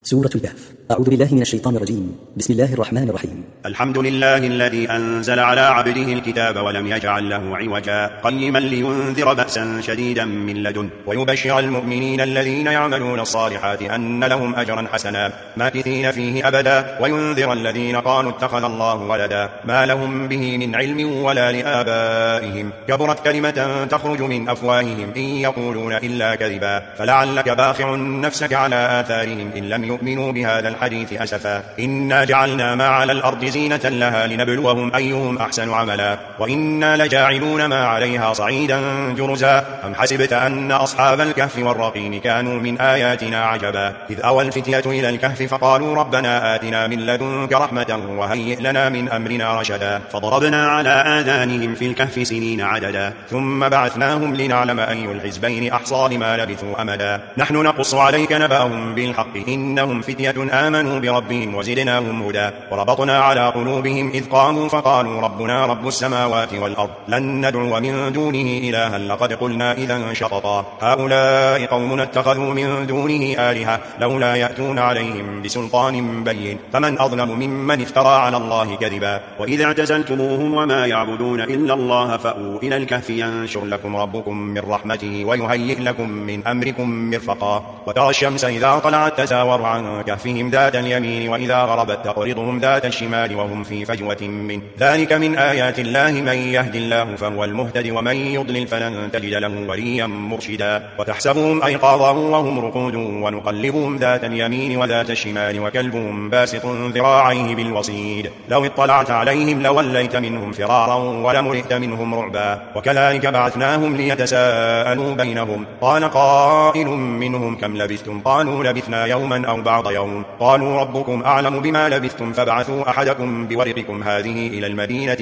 سورة الكهف. أعوذ بالله من الشيطان الرجيم. بسم الله الرحمن الرحيم. الحمد لله الذي أنزل على عبده الكتاب ولم يجعل له عوجا قيما لينذر بأسا شديدا من لدن ويبشر المؤمنين الذين يعملون الصالحات أن لهم أجرا حسنا ماكثين فيه أبدا وينذر الذين قالوا اتخذ الله ولدا ما لهم به من علم ولا لآبائهم كبرت كلمة تخرج من أفواههم إن يقولون إلا كذبا فلعلك باخع نفسك على آثارهم إن لم يؤمنوا بهذا الحديث أسفا إنا جعلنا ما على الأرض زينة لها لنبلوهم أيهم أحسن عملا وإنا لجاعلون ما عليها صعيدا جرزا أم حسبت أن أصحاب الكهف والرقيم كانوا من آياتنا عجبا إذ أوى الفتية إلى الكهف فقالوا ربنا آتنا من لدنك رحمة وهيئ لنا من أمرنا رشدا فضربنا على آذانهم في الكهف سنين عددا ثم بعثناهم لنعلم أي الحزبين أحصى لما لبثوا أمدا نحن نقص عليك نبأهم بالحق إنهم فتية آمنوا بربهم وزدناهم هدى وربطنا على قلوبهم إذ قاموا فقالوا ربنا رب السماوات والأرض لن ندعو من دونه إلها لقد قلنا إذا شططا هؤلاء قومنا اتخذوا من دونه آلهة لولا يأتون عليهم بسلطان بين فمن أظلم ممن افترى على الله كذبا وإذا اعتزلتموهم وما يعبدون إلا الله فأووا إلى الكهف ينشر لكم ربكم من رحمته ويهيئ لكم من أمركم مرفقا وترى الشمس إذا طلعت تزاور عن كهفهم ذات اليمين وإذا غربت تقرضهم ذات الشمال وهم في فجوة منه ذلك من آيات الله من يهد الله فهو المهتد ومن يضلل فلن تجد له وليا مرشدا وتحسبهم أيقاظا وهم رقود ونقلبهم ذات اليمين وذات الشمال وكلبهم باسط ذراعيه بالوصيد لو اطلعت عليهم لوليت منهم فرارا ولملئت منهم رعبا وكذلك بعثناهم ليتساءلوا بينهم قال قائل منهم كم لبثتم قالوا لبثنا يوما أو بعض يوم قالوا ربكم أعلم بما لبثتم فابعثوا أحدكم بورقكم هذه إلى المدينة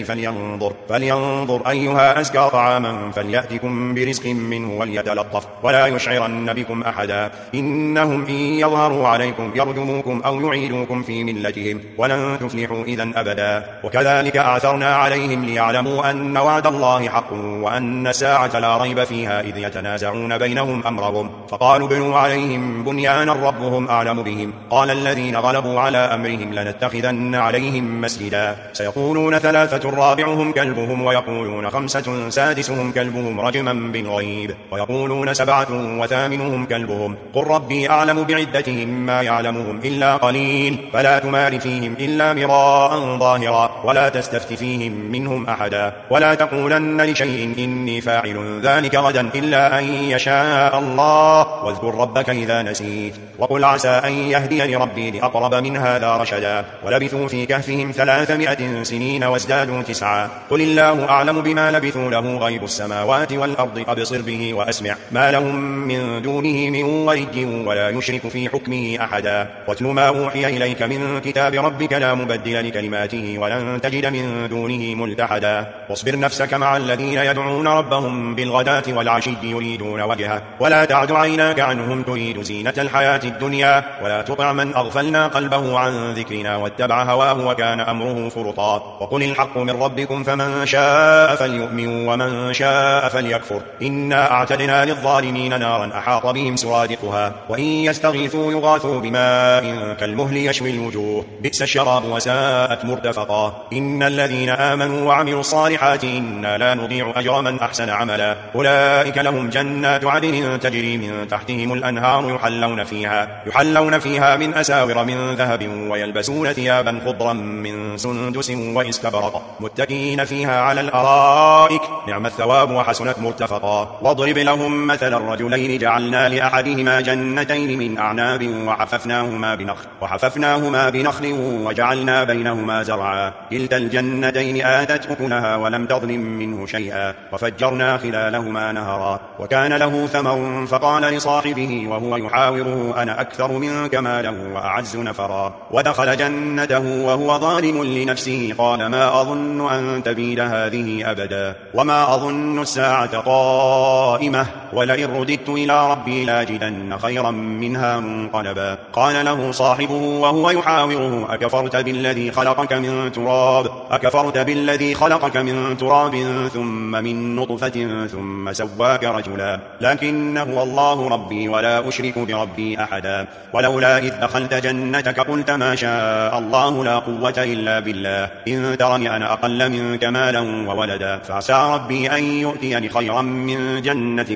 فلينظر أيها أزكى طعاما فليأتكم برزق منه وليتلطف ولا يشعرن بكم أحدا إنهم إن يظهروا عليكم يرجموكم أو يعيدوكم في ملتهم ولن تفلحوا إذا أبدا وكذلك أعثرنا عليهم ليعلموا أن وعد الله حق وأن الساعة لا ريب فيها إذ يتنازعون بينهم أمرهم فقالوا بنوا عليهم بنيانا ربهم أعلم بهم قال الذين غلبوا على أمرهم لنتخذن عليهم مسجدا سيقولون ثلاثة رابعهم كلبهم ويقولون خمسة سادسهم كلبهم رجما بالغيب ويقولون سبعة وثامنهم كلبهم قل ربي أعلم بعدتهم ما يعلمهم إلا قليل فلا تمار فيهم إلا مراء ظاهرا ولا تستفت فيهم منهم أحدا ولا تقولن لشيء إني فاعل ذلك غدا إلا أن يشاء الله واذكر ربك إذا نسيت وقل عسى أن يهديني ربي لأقرب من هذا رشدا ولبثوا في كهفهم 300 سنين وازدادوا 9 قل الله أعلم بما لبثوا له غيب السماوات والأرض أبصر به وأسمع ما لهم من دونه من ولي ولا يشرك في حكمه أحدا واتل ما أوحي إليك من كتاب ربك لا مبدل لكلماته ولن تجد من دونه ملتحدا واصبر نفسك مع الذين يدعون ربهم بالغداة والعشي يريدون وجهه ولا تعد عيناك عنهم تريد زينة الحياة الدنيا ولا تطع من أغفلنا قلبه عن ذكرنا واتبع هواه وكان أمره فرطا وقل الحق من ربكم فمن شاء فليؤمن ومن شاء فليكفر إنا أعتدنا للظالمين نارا أحاط بهم سرادقها وإن يستغيثوا يغاثوا بماء كالمهل يشوي الوجوه بئس الشراب وساءت مرتفقا إن الذين آمنوا وعملوا الصالحات إنا لا نضيع أجر من أحسن عملا أولئك لهم جنات عدن تجري من تحتهم الأنهار يحلون فيها من أساور من ذهب ويلبسون ثيابا خضرا من سندس وإستبرق متكئين فيها على الأرائك نعم الثواب وحسنت مرتفقا واضرب لهم مثل الرجلين جعلنا لأحدهما جنتين من أعناب وحففناهما بنخل وجعلنا بينهما زرعا كلتا الجنتين آتت أكلها ولم تظلم منه شيئا وفجرنا خلالهما نهرا وكان له ثمر فقال لصاحبه وهو يحاوره أنا أكثر منك مالا وأعز نفرا ودخل جنته وهو ظالم لنفسه قال ما أظن أن تبيد هذه أبدا وما أظن الساعة قائمة ولئن رددت إلى ربي لاجدن خيرا منها منقلبا قال له صاحبه وهو يحاوره أكفرت بالذي خلقك من تراب ثم من نطفة ثم سواك رجلا لكن هو الله ربي ولا أشرك بربي أحدا ولو ولولا إذ دخلت جنتك قلت ما شاء الله لا قوة إلا بالله إن ترني أنا أقل منك مالا وولدا فعسى ربي أن يؤتيني خيرا من جنتك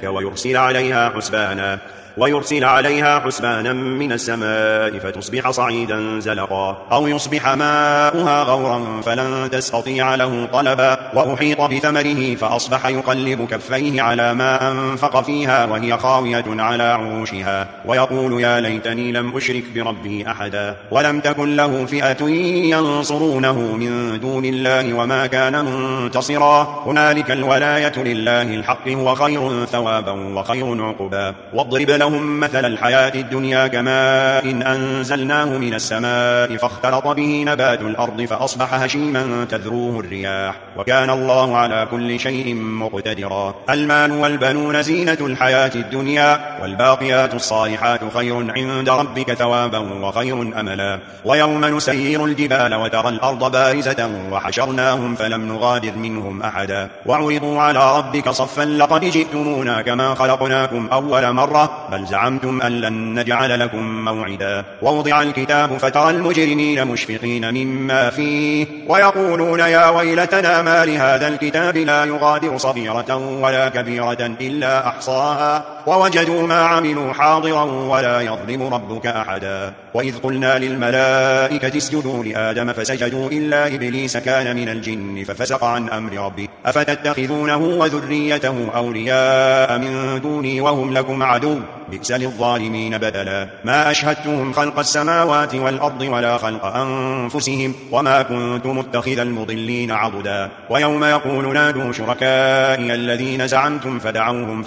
ويرسل عليها حسبانا من السماء فتصبح صعيدا زلقا أو يصبح ماؤها غورا فلن تستطيع له طلبا وأحيط بثمره فأصبح يقلب كفيه على ما أنفق فيها وهي خاوية على عروشها ويقول يا ليتني لم أشرك بربي أحدا ولم تكن له فئة ينصرونه من دون الله وما كان منتصرا هنالك الولاية لله الحق هو خير ثوابا وخير عقبا واضرب لهم مثل الحياة الدنيا كماء إن أنزلناه من السماء فاختلط به نبات الأرض فأصبح هشيما تذروه الرياح وكان الله على كل شيء مقتدرا المال والبنون زينة الحياة الدنيا والباقيات الصالحات خير عند ربك ثوابا وخير أملا ويوم نسير الجبال وترى الأرض بارزة وحشرناهم فلم نغادر منهم أحدا وعرضوا على ربك صفا لقد جئتمونا كما خلقناكم أول مرة بل زعمتم أن لن نجعل لكم موعدا ووضع الكتاب فترى المجرمين مشفقين مما فيه ويقولون يا ويلتنا ما لهذا الكتاب لا يغادر صغيرة ولا كبيرة إلا أحصاها ووجدوا ما عملوا حاضرا ولا يظلم ربك أحدا وإذ قلنا للملائكة اسجدوا لآدم فسجدوا إلا إبليس كان من الجن ففسق عن أمر ربه أفتتخذونه وذريته أولياء من دوني وهم لكم عدو بئس للظالمين بدلا ما أشهدتهم خلق السماوات والأرض ولا خلق أنفسهم وما كنت متخذ المضلين عضدا ويوم يقول نادوا شركائي الذين زعمتم فدعوهم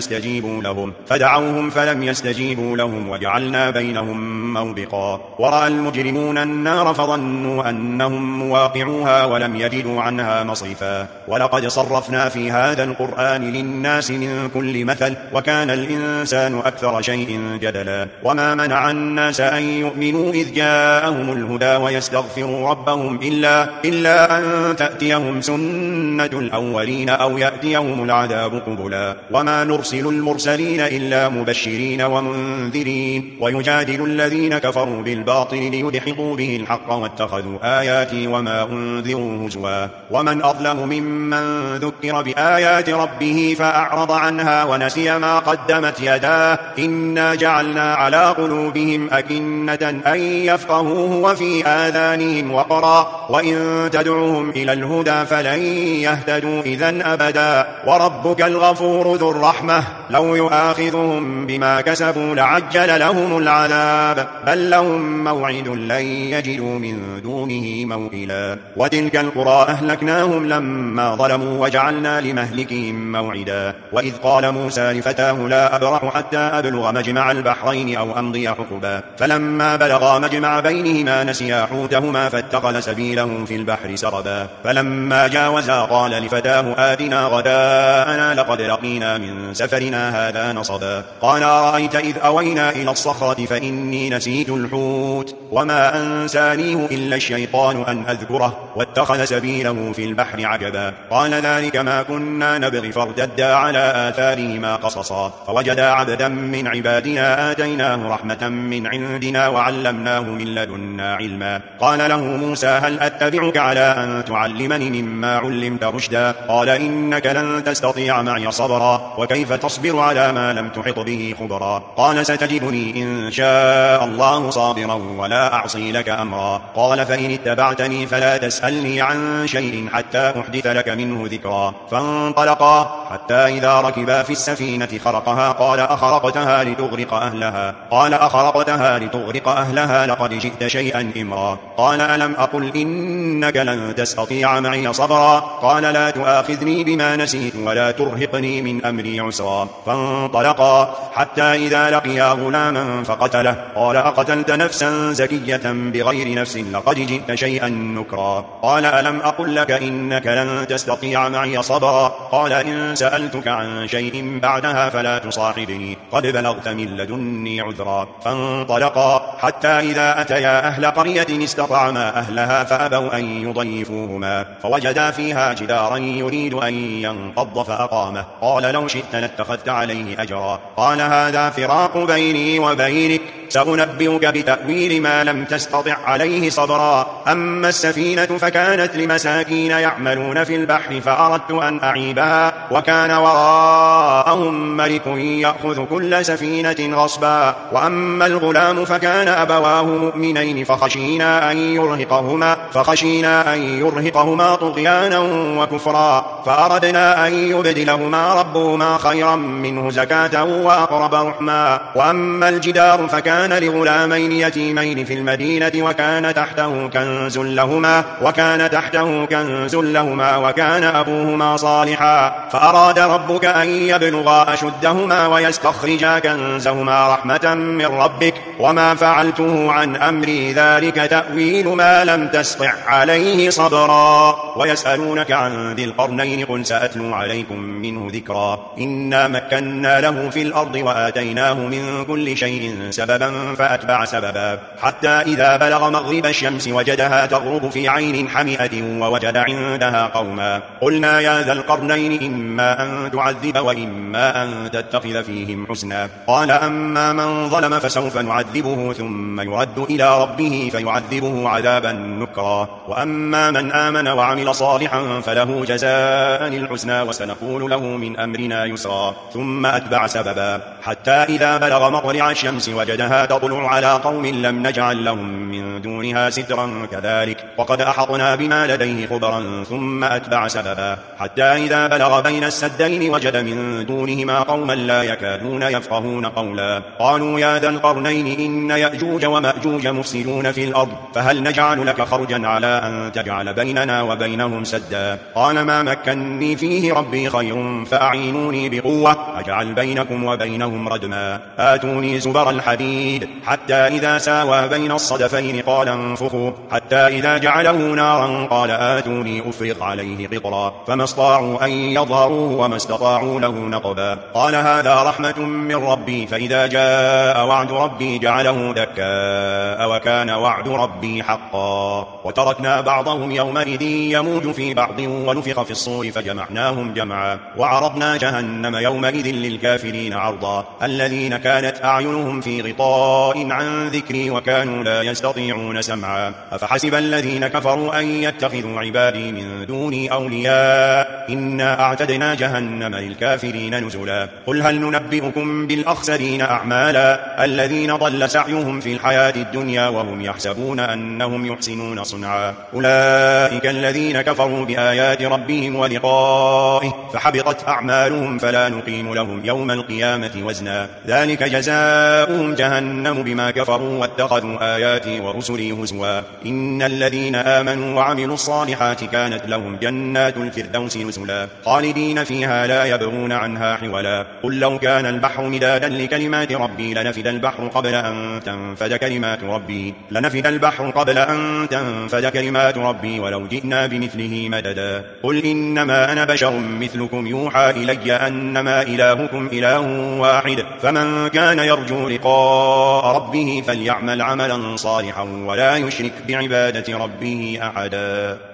فلم يستجيبوا لهم وجعلنا بينهم موبقا ورأى المجرمون النار فظنوا أنهم مواقعوها ولم يجدوا عنها مصرفا ولقد صرفنا في هذا القرآن للناس من كل مثل وكان الإنسان أكثر شيء جدلا وما منع الناس أن يؤمنوا إذ جاءهم الهدى ويستغفروا ربهم إلا أن تأتيهم سنة الأولين أو يأتيهم العذاب قبلا وما نرسل المرسلين إلا مبشرين ومنذرين ويجادل الذين كفروا بالباطل ليدحضوا به الحق واتخذوا آياتي وما أنذروا هزوا ومن أظلم ممن ذكر بآيات ربه فأعرض عنها ونسي ما قدمت يداه إنا جعلنا على قلوبهم أكنة أن يفقهوه وفي آذانهم وقرا وإن تدعوهم إلى الهدى فلن يهتدوا إذن أبدا وربك الغفور ذو الرحمة لو يؤاخذهم بما كسبوا لعجل لهم العذاب بل لهم موعد لن يجدوا من دونه موئلا وتلك القرى أهلكناهم لما ظلموا وجعلنا لمهلكهم موعدا وإذ قال موسى لفتاه لا أبرح حتى أبلغ مجمع البحرين أو أمضي حقبا فلما بلغا مجمع بينهما نسيا حوتهما فاتخذ سبيله في البحر سربا فلما جاوزا قال لفتاه آتنا غداءنا لقد لقينا من سفرنا هذا نصبا قال أرأيت إذ أوينا إلى الصخرة فإني نسيت الحوت وما أنسانيه إلا الشيطان أن أذكره واتخذ سبيله في البحر عجبا قال ذلك ما كنا نبغي فارتدا على آثارهما قصصا فوجدا عبدا من عبادنا آتيناه رحمة من عندنا وعلمناه من لدنا علما قال له موسى هل أتبعك على أن تعلمني مما علمت رشدا قال إنك لن تستطيع معي صبرا وكيف تصبر على ما لم تحط به خبرا قال ستجدني إن شاء الله صابرا ولا أعصي لك أمرا قال فإن اتبعتني فلا تسألني عن شيء حتى أحدث لك منه ذكرا فانطلقا حتى إذا ركبا في السفينة خرقها قال أخرقتها لتغرق أهلها لقد جئت شيئا إمرا قال ألم أقل إنك لن تستطيع معي صبرا قال لا تؤاخذني بما نسيت ولا ترهقني من أمري عسرا فانطلقا حتى إذا لقيا غلاما فقتله قال أقتلت نفسا زكية بغير نفس لقد جئت شيئا نكرا قال ألم أقل لك إنك لن تستطيع معي صبرا قال إن سألتك عن شيء بعدها فلا تصاحبني قد بلغت من لدني عذرا فانطلقا حتى إذا أتيا أهل قرية استطعما أهلها فأبوا أن يضيفوهما فوجدا فيها جدارا يريد أن ينقض فأقامه قال لو شئت لاتخذت عليه أجرا قال هذا فراق بيني وبينك سأنبئك بتأويل ما لم تستطع عليه صبرا. أما السفينة فكانت لمساكين يعملون في البحر فأردت أن أعيبها وكان وراءهم ملك يأخذ كل سفينة غصبا. وأما الغلام فكان أبواه مؤمنين فخشينا أن يرهقهما طغيانا وكفرا فأردنا أن يبدلهما ربهما خيرا منه زكاة وأقرب رحما. وأما الجدار فكان لغلامين يتيمين في المدينة وكان تحته كنز لهما وكان أبوهما صالحا فأراد ربك أن يبلغا أشدهما ويستخرجا كنزهما رحمة من ربك وما فعلته عن أمري ذلك تأويل ما لم تستطع عليه صبرا. ويسألونك عن ذي القرنين قل سأتلو عليكم منه ذكرا. إنا مكنا له في الأرض وآتيناه من كل شيء سببا فأتبع سببا حتى إذا بلغ مغرب الشمس وجدها تغرب في عين حمئة ووجد عندها قوما قلنا يا ذا القرنين إما أن تعذب وإما أن تتخذ فيهم حسنا. قال أما من ظلم فسوف نعذبه ثم يرد إلى ربه فيعذبه عذابا نكرا. وأما من آمن وعمل صالحا فله جزاء الحسنى وسنقول له من أمرنا يسرا. ثم أتبع سببا حتى إذا بلغ مطلع الشمس وجدها تطلع على قوم لم نجعل لهم من دونها سترا كذلك وقد أحطنا بما لديه خبرا. ثم أتبع سببا حتى إذا بلغ بين السدين وجد من دونهما قوما لا يكادون يفقهون قولا قالوا يا ذا القرنين إن يأجوج ومأجوج مفسدون في الأرض فهل نجعل لك خرجا على أن تجعل بيننا وبينهم سدا. قال ما مكنني فيه ربي خير فأعينوني بقوة أجعل بينكم وبينهم ردما. آتوني زبر الحديد حتى إذا ساوى بين الصدفين قال انفخوا حتى إذا جعله نارا قال آتوني أفرغ عليه قطرا فما استطاعوا أن يظهروه وما استطاعوا له نقبا. قال هذا رحمة من ربي فإذا جاء وعد ربي جعله دكاء وكان وعد ربي حقا. وتركنا بعضهم يومئذ يموج في بعض ونفخ في الصور فجمعناهم جمعا وعرضنا جهنم يومئذ للكافرين عرضا. الذين كانت أعينهم في غطاء عن ذكري وكانوا لا يستطيعون سمعا. أفحسب الذين كفروا أن يتخذوا عبادي من دوني أولياء إنا أعتدنا جهنم للكافرين نزلا. قل هل ننبئكم بالأخسرين أعمالا الذين ضل سعيهم في الحياة الدنيا وهم يحسبون أنهم يحسنون صنعا. أولئك الذين كفروا بآيات ربهم ولقائه فحبطت أعمالهم فلا نقيم لهم يوم القيامة وزنا. ذلك جزاؤهم جهنم بما كفروا واتخذوا آياتي ورسلي هزوا. إن الذين آمنوا وعملوا الصالحات كانت لهم جنات الفردوس نزلا خالدين فيها لا يبغون عنها حولا. قل لو كان البحر مدادا لكلمات ربي لنفد البحر قبل أن تنفد كلمات ربي ولو جئنا بمثله مددا. قل إنما أنا بشر مثلكم يوحى إلي أنما إلهكم إله واحد فمن كان يرجو لقاء ربه فليعمل عملا صالحا ولا يشرك بعبادة ربه أحدا.